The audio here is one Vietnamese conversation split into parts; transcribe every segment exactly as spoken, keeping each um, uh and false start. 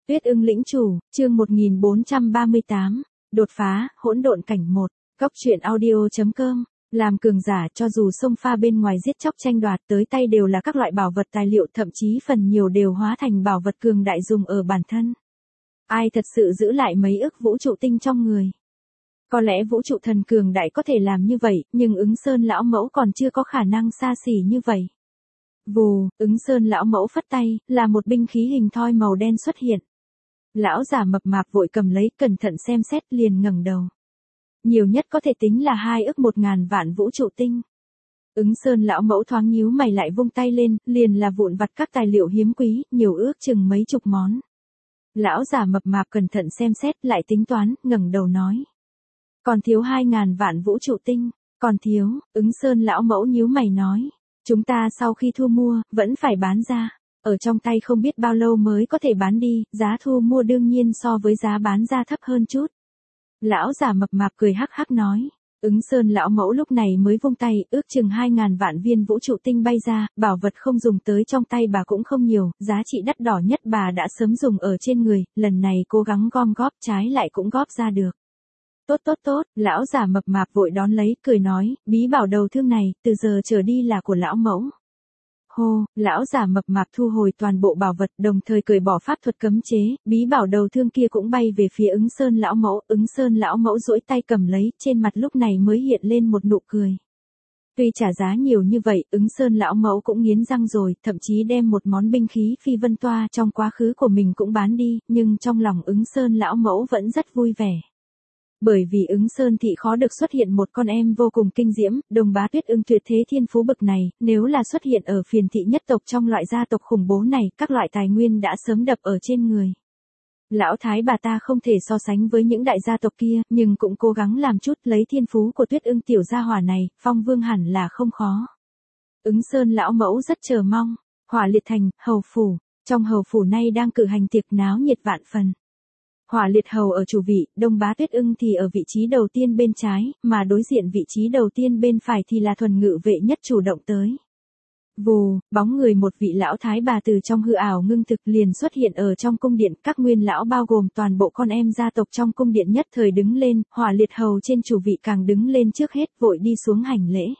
Tuyết ưng lĩnh chủ, chương một nghìn bốn trăm ba mươi tám, đột phá, hỗn độn cảnh một, góc truyện audio.com, làm cường giả cho dù xông pha bên ngoài giết chóc tranh đoạt tới tay đều là các loại bảo vật tài liệu, thậm chí phần nhiều đều hóa thành bảo vật cường đại dùng ở bản thân. Ai thật sự giữ lại mấy ức vũ trụ tinh trong người? Có lẽ vũ trụ thần cường đại có thể làm như vậy, nhưng ứng sơn lão mẫu còn chưa có khả năng xa xỉ như vậy. Vù, ứng sơn lão mẫu phất tay, là một binh khí hình thoi màu đen xuất hiện. Lão già mập mạp vội cầm lấy, cẩn thận xem xét, liền ngẩng đầu. Nhiều nhất có thể tính là hai ức một ngàn vạn vũ trụ tinh. Ứng sơn lão mẫu thoáng nhíu mày lại vung tay lên, liền là vụn vặt các tài liệu hiếm quý, nhiều ước chừng mấy chục món. Lão già mập mạp cẩn thận xem xét lại tính toán, ngẩng đầu nói. Còn thiếu hai ngàn vạn vũ trụ tinh, còn thiếu, ứng sơn lão mẫu nhíu mày nói. Chúng ta sau khi thu mua, vẫn phải bán ra. Ở trong tay không biết bao lâu mới có thể bán đi, giá thu mua đương nhiên so với giá bán ra thấp hơn chút. Lão già mập mạp cười hắc hắc nói. Ứng sơn lão mẫu lúc này mới vung tay, ước chừng hai ngàn vạn viên vũ trụ tinh bay ra, bảo vật không dùng tới trong tay bà cũng không nhiều, giá trị đắt đỏ nhất bà đã sớm dùng ở trên người, lần này cố gắng gom góp trái lại cũng góp ra được. Tốt tốt tốt, lão già mập mạp vội đón lấy, cười nói, bí bảo đầu thương này, từ giờ trở đi là của lão mẫu. Hô, lão già mập mạp thu hồi toàn bộ bảo vật, đồng thời cởi bỏ pháp thuật cấm chế, bí bảo đầu thương kia cũng bay về phía ứng sơn lão mẫu, ứng sơn lão mẫu duỗi tay cầm lấy, trên mặt lúc này mới hiện lên một nụ cười. Tuy trả giá nhiều như vậy, ứng sơn lão mẫu cũng nghiến răng rồi, thậm chí đem một món binh khí phi vân toa trong quá khứ của mình cũng bán đi, nhưng trong lòng ứng sơn lão mẫu vẫn rất vui vẻ. Bởi vì ứng sơn thị khó được xuất hiện một con em vô cùng kinh diễm, Đồng Bá Tuyết ưng tuyệt thế thiên phú bậc này, nếu là xuất hiện ở phiền thị nhất tộc trong loại gia tộc khủng bố này, các loại tài nguyên đã sớm đập ở trên người. Lão thái bà ta không thể so sánh với những đại gia tộc kia, nhưng cũng cố gắng làm chút, lấy thiên phú của Tuyết ưng tiểu gia hỏa này, phong vương hẳn là không khó. Ứng sơn lão mẫu rất chờ mong. Hỏa Liệt Thành, hầu phủ, trong hầu phủ nay đang cử hành tiệc náo nhiệt vạn phần. Hỏa Liệt hầu ở chủ vị, Đông Bá Tuyết ưng thì ở vị trí đầu tiên bên trái, mà đối diện vị trí đầu tiên bên phải thì là thuần ngự vệ nhất chủ động tới. Vù, bóng người một vị lão thái bà từ trong hư ảo ngưng thực liền xuất hiện ở trong cung điện, các nguyên lão bao gồm toàn bộ con em gia tộc trong cung điện nhất thời đứng lên, Hỏa Liệt hầu trên chủ vị càng đứng lên trước hết, vội đi xuống hành lễ.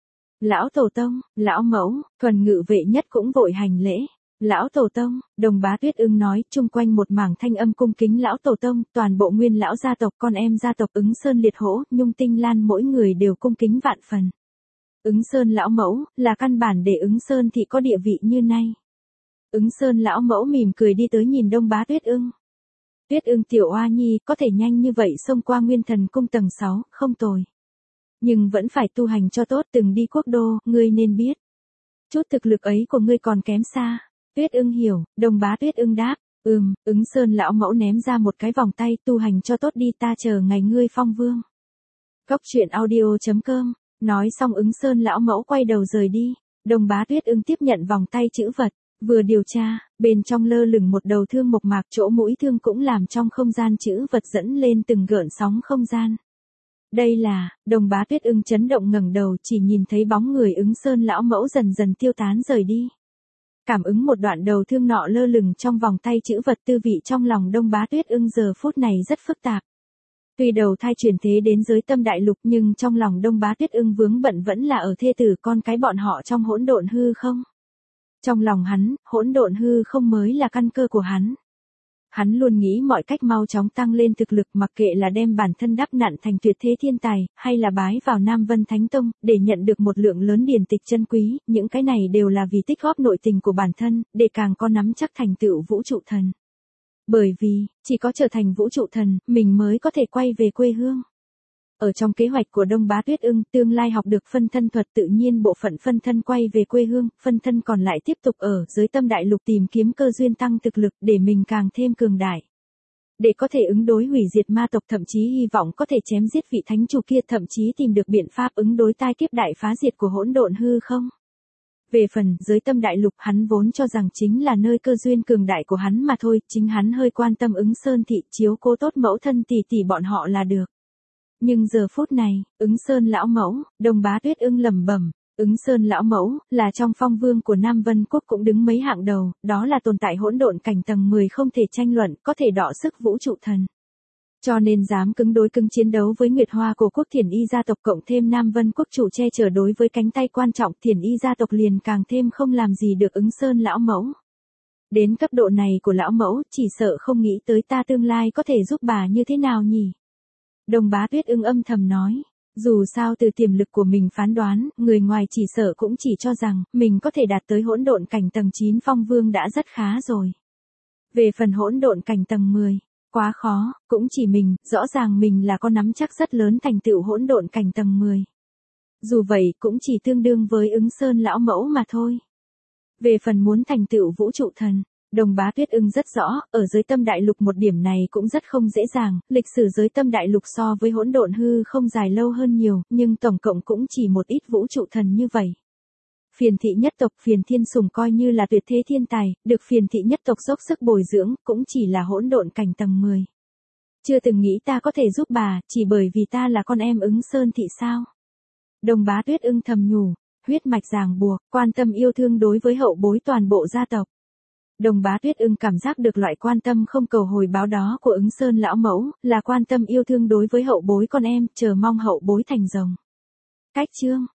Lão tổ tông, lão mẫu, thuần ngự vệ nhất cũng vội hành lễ. Lão tổ tông, Đồng Bá Tuyết ưng nói, chung quanh một mảng thanh âm cung kính lão tổ tông, toàn bộ nguyên lão gia tộc, con em gia tộc ứng sơn liệt hổ, nhung tinh lan mỗi người đều cung kính vạn phần. Ứng sơn lão mẫu, là căn bản để ứng sơn thị có địa vị như nay. Ứng sơn lão mẫu mỉm cười đi tới nhìn Đông Bá Tuyết ưng. Tuyết ưng tiểu oa nhi, có thể nhanh như vậy xông qua nguyên thần cung tầng sáu, không tồi. Nhưng vẫn phải tu hành cho tốt, từng đi quốc đô, ngươi nên biết. Chút thực lực ấy của ngươi còn kém xa. Tuyết ưng hiểu, Đồng Bá Tuyết ưng đáp, ừm, ứng sơn lão mẫu ném ra một cái vòng tay, tu hành cho tốt đi, ta chờ ngày ngươi phong vương. Góc truyện audio.com, nói xong ứng sơn lão mẫu quay đầu rời đi, Đồng Bá Tuyết ưng tiếp nhận vòng tay chữ vật, vừa điều tra, bên trong lơ lửng một đầu thương mộc mạc, chỗ mũi thương cũng làm trong không gian chữ vật dẫn lên từng gợn sóng không gian. Đây là, Đồng Bá Tuyết ưng chấn động ngẩng đầu, chỉ nhìn thấy bóng người ứng sơn lão mẫu dần dần tiêu tán rời đi. Cảm ứng một đoạn đầu thương nọ lơ lửng trong vòng tay chữ vật, tư vị trong lòng Đông Bá Tuyết ưng giờ phút này rất phức tạp. Tuy đầu thai chuyển thế đến giới tâm đại lục, nhưng trong lòng Đông Bá Tuyết ưng vướng bận vẫn là ở thê tử con cái bọn họ trong hỗn độn hư không. Trong lòng hắn, hỗn độn hư không mới là căn cơ của hắn. Hắn luôn nghĩ mọi cách mau chóng tăng lên thực lực, mặc kệ là đem bản thân đắp nặn thành tuyệt thế thiên tài, hay là bái vào Nam Vân Thánh Tông, để nhận được một lượng lớn điển tịch chân quý, những cái này đều là vì tích góp nội tình của bản thân, để càng có nắm chắc thành tựu vũ trụ thần. Bởi vì, chỉ có trở thành vũ trụ thần, mình mới có thể quay về quê hương. Ở trong kế hoạch của Đông Bá Tuyết ưng, tương lai học được phân thân thuật, tự nhiên bộ phận phân thân quay về quê hương, phân thân còn lại tiếp tục ở giới tâm đại lục tìm kiếm cơ duyên tăng thực lực, để mình càng thêm cường đại. Để có thể ứng đối hủy diệt ma tộc, thậm chí hy vọng có thể chém giết vị thánh chủ kia, thậm chí tìm được biện pháp ứng đối tai kiếp đại phá diệt của hỗn độn hư không. Về phần giới tâm đại lục, hắn vốn cho rằng chính là nơi cơ duyên cường đại của hắn mà thôi, chính hắn hơi quan tâm ứng sơn thị, chiếu cố tốt mẫu thân tỷ tỷ bọn họ là được. Nhưng giờ phút này, ứng sơn lão mẫu, Đồng Bá Tuyết ưng lẩm bẩm, Ứng Sơn lão mẫu, là trong phong vương của Nam Vân Quốc cũng đứng mấy hạng đầu, đó là tồn tại hỗn độn cảnh tầng mười không thể tranh luận, có thể đọ sức vũ trụ thần. Cho nên dám cứng đối cứng chiến đấu với Nguyệt Hoa của quốc Thiền Y gia tộc cộng thêm Nam Vân Quốc chủ che chở đối với cánh tay quan trọng Thiền Y gia tộc liền càng thêm không làm gì được Ứng Sơn lão mẫu. Đến cấp độ này của lão mẫu, chỉ sợ không nghĩ tới ta tương lai có thể giúp bà như thế nào nhỉ? Đồng Bá Tuyết Ưng âm thầm nói. Dù sao từ tiềm lực của mình phán đoán, người ngoài chỉ sợ cũng chỉ cho rằng, mình có thể đạt tới hỗn độn cảnh tầng chín phong vương đã rất khá rồi. Về phần hỗn độn cảnh tầng mười, quá khó, cũng chỉ mình, rõ ràng mình là có nắm chắc rất lớn thành tựu hỗn độn cảnh tầng mười. Dù vậy, cũng chỉ tương đương với Ứng Sơn lão mẫu mà thôi. Về phần muốn thành tựu vũ trụ thần, Đồng Bá Tuyết Ưng rất rõ, ở giới tâm đại lục một điểm này cũng rất không dễ dàng, lịch sử giới tâm đại lục so với hỗn độn hư không dài lâu hơn nhiều, nhưng tổng cộng cũng chỉ một ít vũ trụ thần như vậy. Phiền thị nhất tộc Phiền Thiên Sùng coi như là tuyệt thế thiên tài, được Phiền thị nhất tộc dốc sức bồi dưỡng, cũng chỉ là hỗn độn cảnh tầng mười. Chưa từng nghĩ ta có thể giúp bà, chỉ bởi vì ta là con em Ứng Sơn thị sao? Đồng Bá Tuyết Ưng thầm nhủ, huyết mạch ràng buộc, quan tâm yêu thương đối với hậu bối toàn bộ gia tộc. Đồng Bá Tuyết Ưng cảm giác được loại quan tâm không cầu hồi báo đó của Ứng Sơn lão mẫu, là quan tâm yêu thương đối với hậu bối con em, chờ mong hậu bối thành rồng. Cách chương